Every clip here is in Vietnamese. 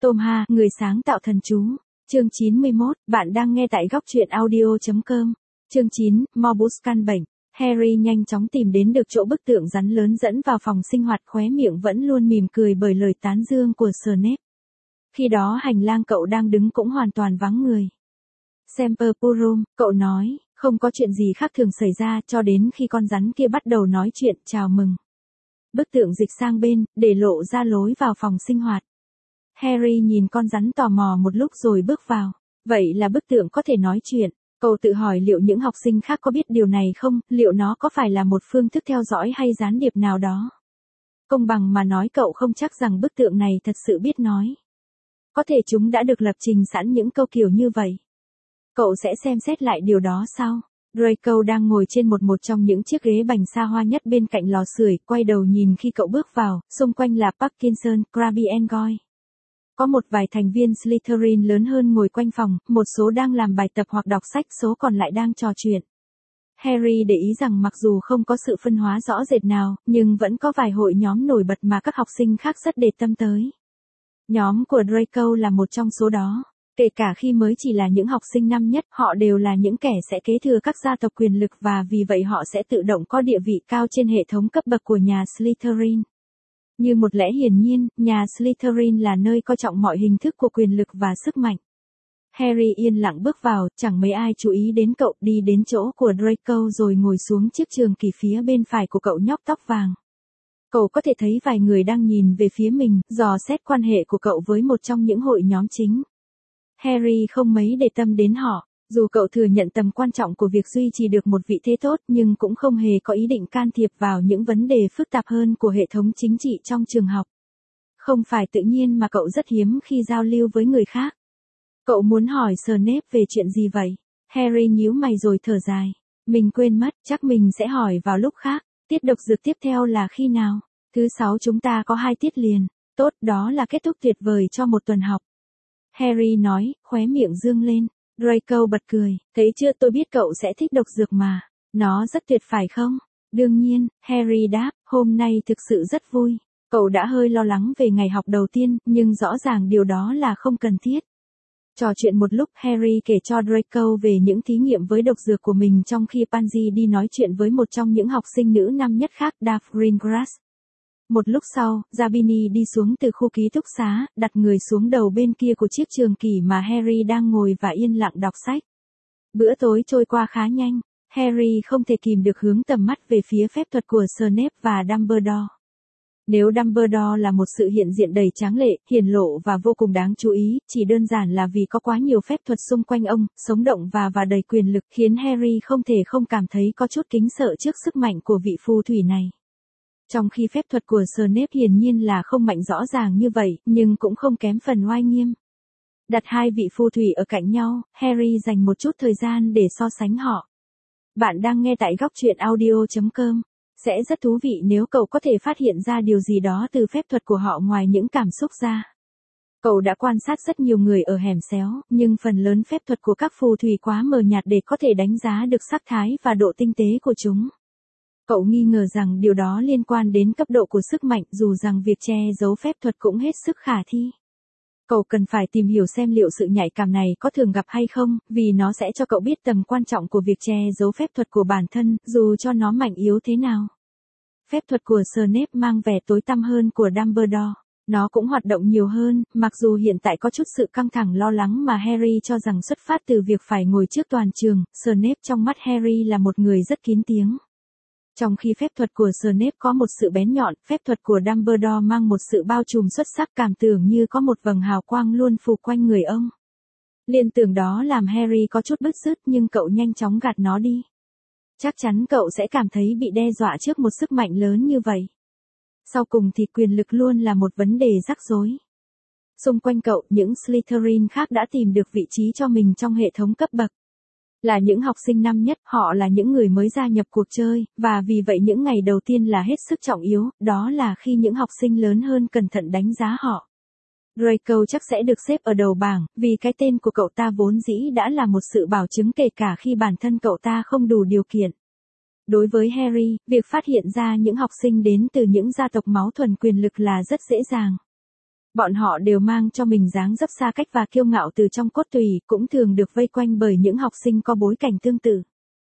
Tom Ha, người sáng tạo thần chú. Chương 91, bạn đang nghe tại góc truyện audio.com. Chương 9, Morbus căn bệnh. Harry nhanh chóng tìm đến được chỗ bức tượng rắn lớn dẫn vào phòng sinh hoạt, khóe miệng vẫn luôn mỉm cười bởi lời tán dương của Snape. Khi đó hành lang cậu đang đứng cũng hoàn toàn vắng người. Semper Purum, cậu nói, không có chuyện gì khác thường xảy ra cho đến khi con rắn kia bắt đầu nói chuyện chào mừng. Bức tượng dịch sang bên, để lộ ra lối vào phòng sinh hoạt. Harry nhìn con rắn tò mò một lúc rồi bước vào. Vậy là bức tượng có thể nói chuyện. Cậu tự hỏi liệu những học sinh khác có biết điều này không, liệu nó có phải là một phương thức theo dõi hay gián điệp nào đó. Công bằng mà nói cậu không chắc rằng bức tượng này thật sự biết nói. Có thể chúng đã được lập trình sẵn những câu kiểu như vậy. Cậu sẽ xem xét lại điều đó sau. Draco đang ngồi trên một trong những chiếc ghế bành xa hoa nhất bên cạnh lò sưởi, quay đầu nhìn khi cậu bước vào, xung quanh là Parkinson, Crabbe and Goyle. Có một vài thành viên Slytherin lớn hơn ngồi quanh phòng, một số đang làm bài tập hoặc đọc sách, số còn lại đang trò chuyện. Harry để ý rằng mặc dù không có sự phân hóa rõ rệt nào, nhưng vẫn có vài hội nhóm nổi bật mà các học sinh khác rất để tâm tới. Nhóm của Draco là một trong số đó. Kể cả khi mới chỉ là những học sinh năm nhất, họ đều là những kẻ sẽ kế thừa các gia tộc quyền lực và vì vậy họ sẽ tự động có địa vị cao trên hệ thống cấp bậc của nhà Slytherin. Như một lẽ hiển nhiên, nhà Slytherin là nơi coi trọng mọi hình thức của quyền lực và sức mạnh. Harry yên lặng bước vào, chẳng mấy ai chú ý đến cậu, đi đến chỗ của Draco rồi ngồi xuống chiếc trường kỷ phía bên phải của cậu nhóc tóc vàng. Cậu có thể thấy vài người đang nhìn về phía mình, dò xét quan hệ của cậu với một trong những hội nhóm chính. Harry không mấy để tâm đến họ, dù cậu thừa nhận tầm quan trọng của việc duy trì được một vị thế tốt nhưng cũng không hề có ý định can thiệp vào những vấn đề phức tạp hơn của hệ thống chính trị trong trường học. Không phải tự nhiên mà cậu rất hiếm khi giao lưu với người khác. Cậu muốn hỏi Snape về chuyện gì vậy? Harry nhíu mày rồi thở dài. Mình quên mất, chắc mình sẽ hỏi vào lúc khác. Tiết độc dược tiếp theo là khi nào? Thứ 6 chúng ta có 2 tiết liền. Tốt, đó là kết thúc tuyệt vời cho một tuần học. Harry nói, khóe miệng dương lên. Draco bật cười, thấy chưa, tôi biết cậu sẽ thích độc dược mà. Nó rất tuyệt phải không? Đương nhiên, Harry đáp, hôm nay thực sự rất vui. Cậu đã hơi lo lắng về ngày học đầu tiên, nhưng rõ ràng điều đó là không cần thiết. Trò chuyện một lúc, Harry kể cho Draco về những thí nghiệm với độc dược của mình trong khi Pansy đi nói chuyện với một trong những học sinh nữ năm nhất khác, Daphne Greengrass. Một lúc sau, Zabini đi xuống từ khu ký túc xá, đặt người xuống đầu bên kia của chiếc trường kỷ mà Harry đang ngồi và yên lặng đọc sách. Bữa tối trôi qua khá nhanh, Harry không thể kìm được hướng tầm mắt về phía phép thuật của Snape và Dumbledore. Nếu Dumbledore là một sự hiện diện đầy tráng lệ, hiển lộ và vô cùng đáng chú ý, chỉ đơn giản là vì có quá nhiều phép thuật xung quanh ông, sống động và đầy quyền lực, khiến Harry không thể không cảm thấy có chút kính sợ trước sức mạnh của vị phù thủy này. Trong khi phép thuật của Snape hiển nhiên là không mạnh rõ ràng như vậy, nhưng cũng không kém phần oai nghiêm. Đặt hai vị phù thủy ở cạnh nhau, Harry dành một chút thời gian để so sánh họ. Bạn đang nghe tại góc truyện audio.com. Sẽ rất thú vị nếu cậu có thể phát hiện ra điều gì đó từ phép thuật của họ ngoài những cảm xúc ra. Cậu đã quan sát rất nhiều người ở hẻm xéo, nhưng phần lớn phép thuật của các phù thủy quá mờ nhạt để có thể đánh giá được sắc thái và độ tinh tế của chúng. Cậu nghi ngờ rằng điều đó liên quan đến cấp độ của sức mạnh, dù rằng việc che giấu phép thuật cũng hết sức khả thi. Cậu cần phải tìm hiểu xem liệu sự nhạy cảm này có thường gặp hay không, vì nó sẽ cho cậu biết tầm quan trọng của việc che giấu phép thuật của bản thân, dù cho nó mạnh yếu thế nào. Phép thuật của Snape mang vẻ tối tăm hơn của Dumbledore. Nó cũng hoạt động nhiều hơn, mặc dù hiện tại có chút sự căng thẳng lo lắng mà Harry cho rằng xuất phát từ việc phải ngồi trước toàn trường. Snape trong mắt Harry là một người rất kín tiếng. Trong khi phép thuật của Snape có một sự bén nhọn, phép thuật của Dumbledore mang một sự bao trùm xuất sắc, cảm tưởng như có một vầng hào quang luôn phủ quanh người ông. Liên tưởng đó làm Harry có chút bứt rứt nhưng cậu nhanh chóng gạt nó đi. Chắc chắn cậu sẽ cảm thấy bị đe dọa trước một sức mạnh lớn như vậy. Sau cùng thì quyền lực luôn là một vấn đề rắc rối. Xung quanh cậu, những Slytherin khác đã tìm được vị trí cho mình trong hệ thống cấp bậc. Là những học sinh năm nhất, họ là những người mới gia nhập cuộc chơi, và vì vậy những ngày đầu tiên là hết sức trọng yếu, đó là khi những học sinh lớn hơn cẩn thận đánh giá họ. Draco chắc sẽ được xếp ở đầu bảng, vì cái tên của cậu ta vốn dĩ đã là một sự bảo chứng kể cả khi bản thân cậu ta không đủ điều kiện. Đối với Harry, việc phát hiện ra những học sinh đến từ những gia tộc máu thuần quyền lực là rất dễ dàng. Bọn họ đều mang cho mình dáng dấp xa cách và kiêu ngạo từ trong cốt tủy, cũng thường được vây quanh bởi những học sinh có bối cảnh tương tự.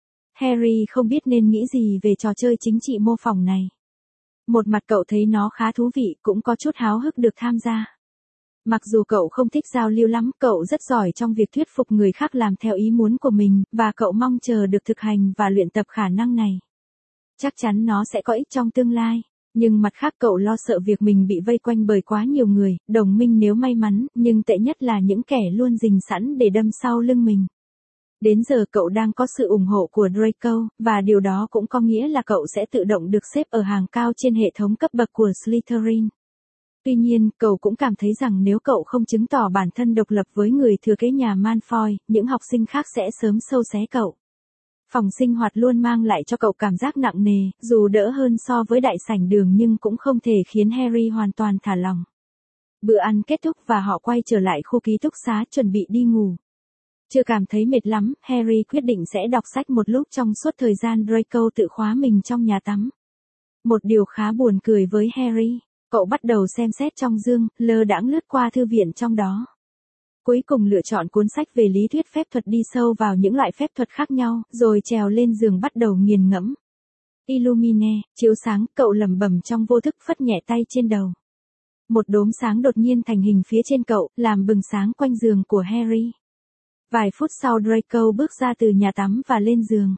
Harry không biết nên nghĩ gì về trò chơi chính trị mô phỏng này. Một mặt cậu thấy nó khá thú vị, cũng có chút háo hức được tham gia. Mặc dù cậu không thích giao lưu lắm, cậu rất giỏi trong việc thuyết phục người khác làm theo ý muốn của mình, và cậu mong chờ được thực hành và luyện tập khả năng này. Chắc chắn nó sẽ có ích trong tương lai. Nhưng mặt khác cậu lo sợ việc mình bị vây quanh bởi quá nhiều người, đồng minh nếu may mắn, nhưng tệ nhất là những kẻ luôn rình sẵn để đâm sau lưng mình. Đến giờ cậu đang có sự ủng hộ của Draco, và điều đó cũng có nghĩa là cậu sẽ tự động được xếp ở hàng cao trên hệ thống cấp bậc của Slytherin. Tuy nhiên, cậu cũng cảm thấy rằng nếu cậu không chứng tỏ bản thân độc lập với người thừa kế nhà Malfoy, những học sinh khác sẽ sớm xâu xé cậu. Phòng sinh hoạt luôn mang lại cho cậu cảm giác nặng nề, dù đỡ hơn so với đại sảnh đường nhưng cũng không thể khiến Harry hoàn toàn thả lỏng. Bữa ăn kết thúc và họ quay trở lại khu ký túc xá chuẩn bị đi ngủ. Chưa cảm thấy mệt lắm, Harry quyết định sẽ đọc sách một lúc trong suốt thời gian Draco tự khóa mình trong nhà tắm. Một điều khá buồn cười với Harry, cậu bắt đầu xem xét trong giường, lơ đãng lướt qua thư viện trong đó. Cuối cùng lựa chọn cuốn sách về lý thuyết phép thuật đi sâu vào những loại phép thuật khác nhau, rồi trèo lên giường bắt đầu nghiền ngẫm. Illumine, chiếu sáng, cậu lẩm bẩm trong vô thức phất nhẹ tay trên đầu. Một đốm sáng đột nhiên thành hình phía trên cậu, làm bừng sáng quanh giường của Harry. Vài phút sau Draco bước ra từ nhà tắm và lên giường.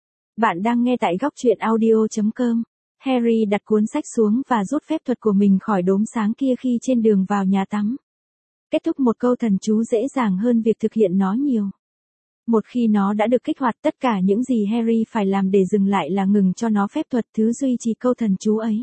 Bạn đang nghe tại góc truyện audio.com. Harry đặt cuốn sách xuống và rút phép thuật của mình khỏi đốm sáng kia khi trên đường vào nhà tắm. Kết thúc một câu thần chú dễ dàng hơn việc thực hiện nó nhiều. Một khi nó đã được kích hoạt, tất cả những gì Harry phải làm để dừng lại là ngừng cho nó phép thuật thứ duy trì câu thần chú ấy.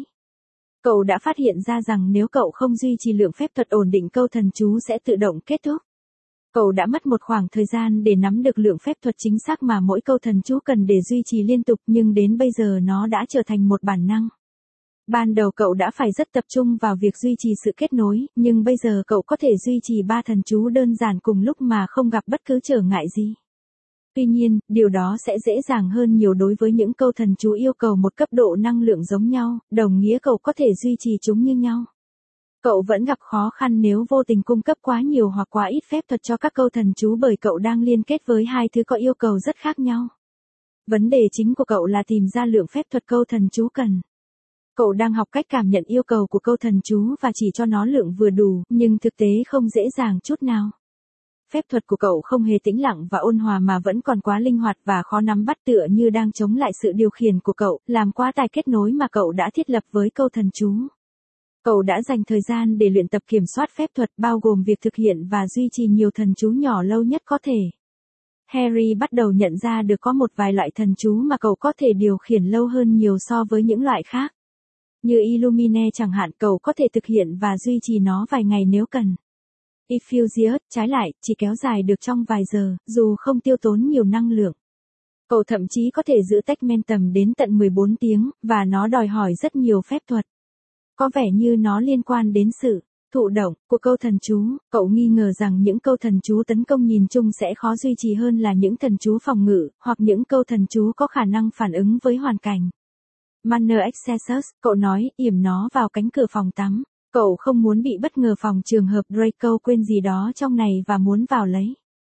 Cậu đã phát hiện ra rằng nếu cậu không duy trì lượng phép thuật ổn định, câu thần chú sẽ tự động kết thúc. Cậu đã mất một khoảng thời gian để nắm được lượng phép thuật chính xác mà mỗi câu thần chú cần để duy trì liên tục, nhưng đến bây giờ nó đã trở thành một bản năng. Ban đầu cậu đã phải rất tập trung vào việc duy trì sự kết nối, nhưng bây giờ cậu có thể duy trì 3 thần chú đơn giản cùng lúc mà không gặp bất cứ trở ngại gì. Tuy nhiên, điều đó sẽ dễ dàng hơn nhiều đối với những câu thần chú yêu cầu một cấp độ năng lượng giống nhau, đồng nghĩa cậu có thể duy trì chúng như nhau. Cậu vẫn gặp khó khăn nếu vô tình cung cấp quá nhiều hoặc quá ít phép thuật cho các câu thần chú bởi cậu đang liên kết với hai thứ có yêu cầu rất khác nhau. Vấn đề chính của cậu là tìm ra lượng phép thuật câu thần chú cần. Cậu đang học cách cảm nhận yêu cầu của câu thần chú và chỉ cho nó lượng vừa đủ, nhưng thực tế không dễ dàng chút nào. Phép thuật của cậu không hề tĩnh lặng và ôn hòa mà vẫn còn quá linh hoạt và khó nắm bắt, tựa như đang chống lại sự điều khiển của cậu, làm quá tài kết nối mà cậu đã thiết lập với câu thần chú. Cậu đã dành thời gian để luyện tập kiểm soát phép thuật, bao gồm việc thực hiện và duy trì nhiều thần chú nhỏ lâu nhất có thể. Harry bắt đầu nhận ra được có một vài loại thần chú mà cậu có thể điều khiển lâu hơn nhiều so với những loại khác. Như Illumine chẳng hạn, cậu có thể thực hiện và duy trì nó vài ngày nếu cần. Effusius, trái lại, chỉ kéo dài được trong vài giờ, dù không tiêu tốn nhiều năng lượng. Cậu thậm chí có thể giữ Tegmentum đến tận 14 tiếng, và nó đòi hỏi rất nhiều phép thuật. Có vẻ như nó liên quan đến sự thụ động của câu thần chú. Cậu nghi ngờ rằng những câu thần chú tấn công nhìn chung sẽ khó duy trì hơn là những thần chú phòng ngự, hoặc những câu thần chú có khả năng phản ứng với hoàn cảnh. Manner Excessus, cậu nói, yểm nó vào cánh cửa phòng tắm. Cậu không muốn bị bất ngờ phòng trường hợp Draco quên gì đó trong này và muốn vào lấy.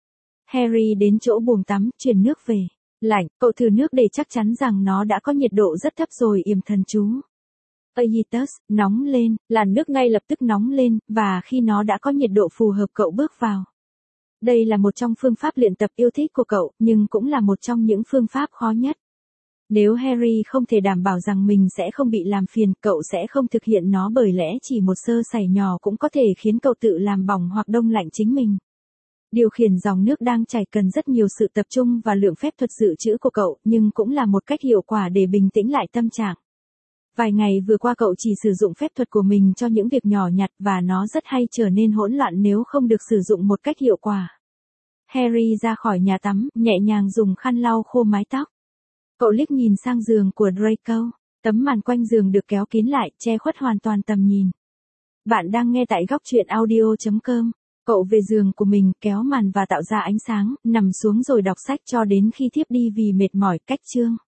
Harry đến chỗ buồng tắm, chuyển nước về. Lạnh, cậu thử nước để chắc chắn rằng nó đã có nhiệt độ rất thấp rồi yểm thần chú. Aegitus, nóng lên, làn nước ngay lập tức nóng lên, và khi nó đã có nhiệt độ phù hợp cậu bước vào. Đây là một trong phương pháp luyện tập yêu thích của cậu, nhưng cũng là một trong những phương pháp khó nhất. Nếu Harry không thể đảm bảo rằng mình sẽ không bị làm phiền, cậu sẽ không thực hiện nó bởi lẽ chỉ một sơ sẩy nhỏ cũng có thể khiến cậu tự làm bỏng hoặc đông lạnh chính mình. Điều khiển dòng nước đang chảy cần rất nhiều sự tập trung và lượng phép thuật dự trữ của cậu, nhưng cũng là một cách hiệu quả để bình tĩnh lại tâm trạng. Vài ngày vừa qua cậu chỉ sử dụng phép thuật của mình cho những việc nhỏ nhặt và nó rất hay trở nên hỗn loạn nếu không được sử dụng một cách hiệu quả. Harry ra khỏi nhà tắm, nhẹ nhàng dùng khăn lau khô mái tóc. Cậu liếc nhìn sang giường của Draco. Tấm màn quanh giường được kéo kín lại, che khuất hoàn toàn tầm nhìn. Bạn đang nghe tại góc truyện audio.com. Cậu về giường của mình, kéo màn và tạo ra ánh sáng, nằm xuống rồi đọc sách cho đến khi thiếp đi vì mệt mỏi. Cách chương